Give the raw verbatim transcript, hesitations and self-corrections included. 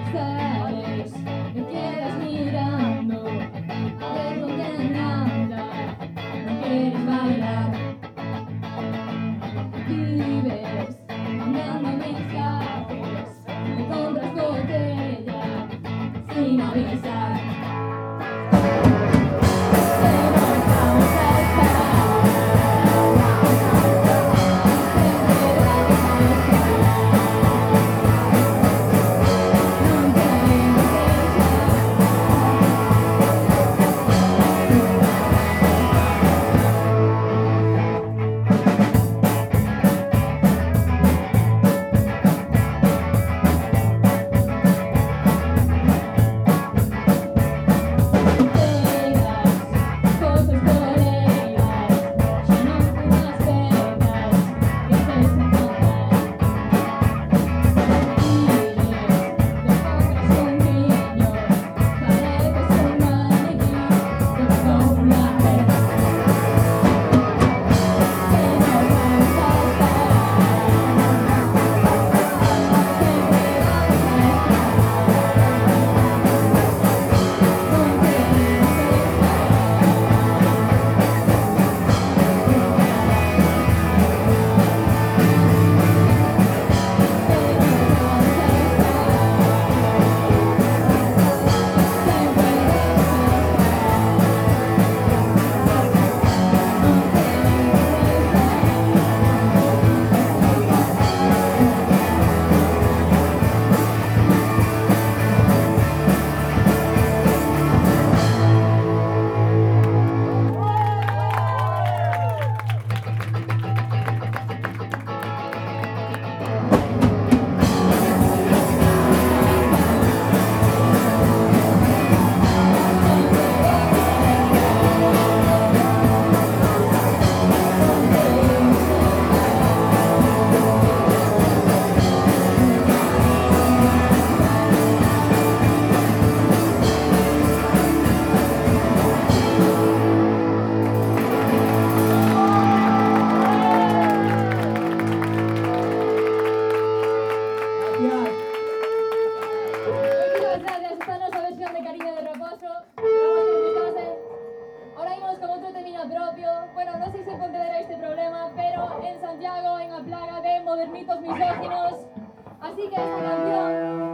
sales, me quedas mirando, a ver con quién anda, no quieres bailar. Vives mandando mensajes, me compras botella sin avisar. Muchísimas gracias, esta no es la versión de Cariño de Reposo. Esperamos que os gustase. Ahora vamos con otro término propio. Bueno, no sé si en Pontevedra este problema, pero en Santiago, en la plaga de modernitos misóginos. Así que esta canción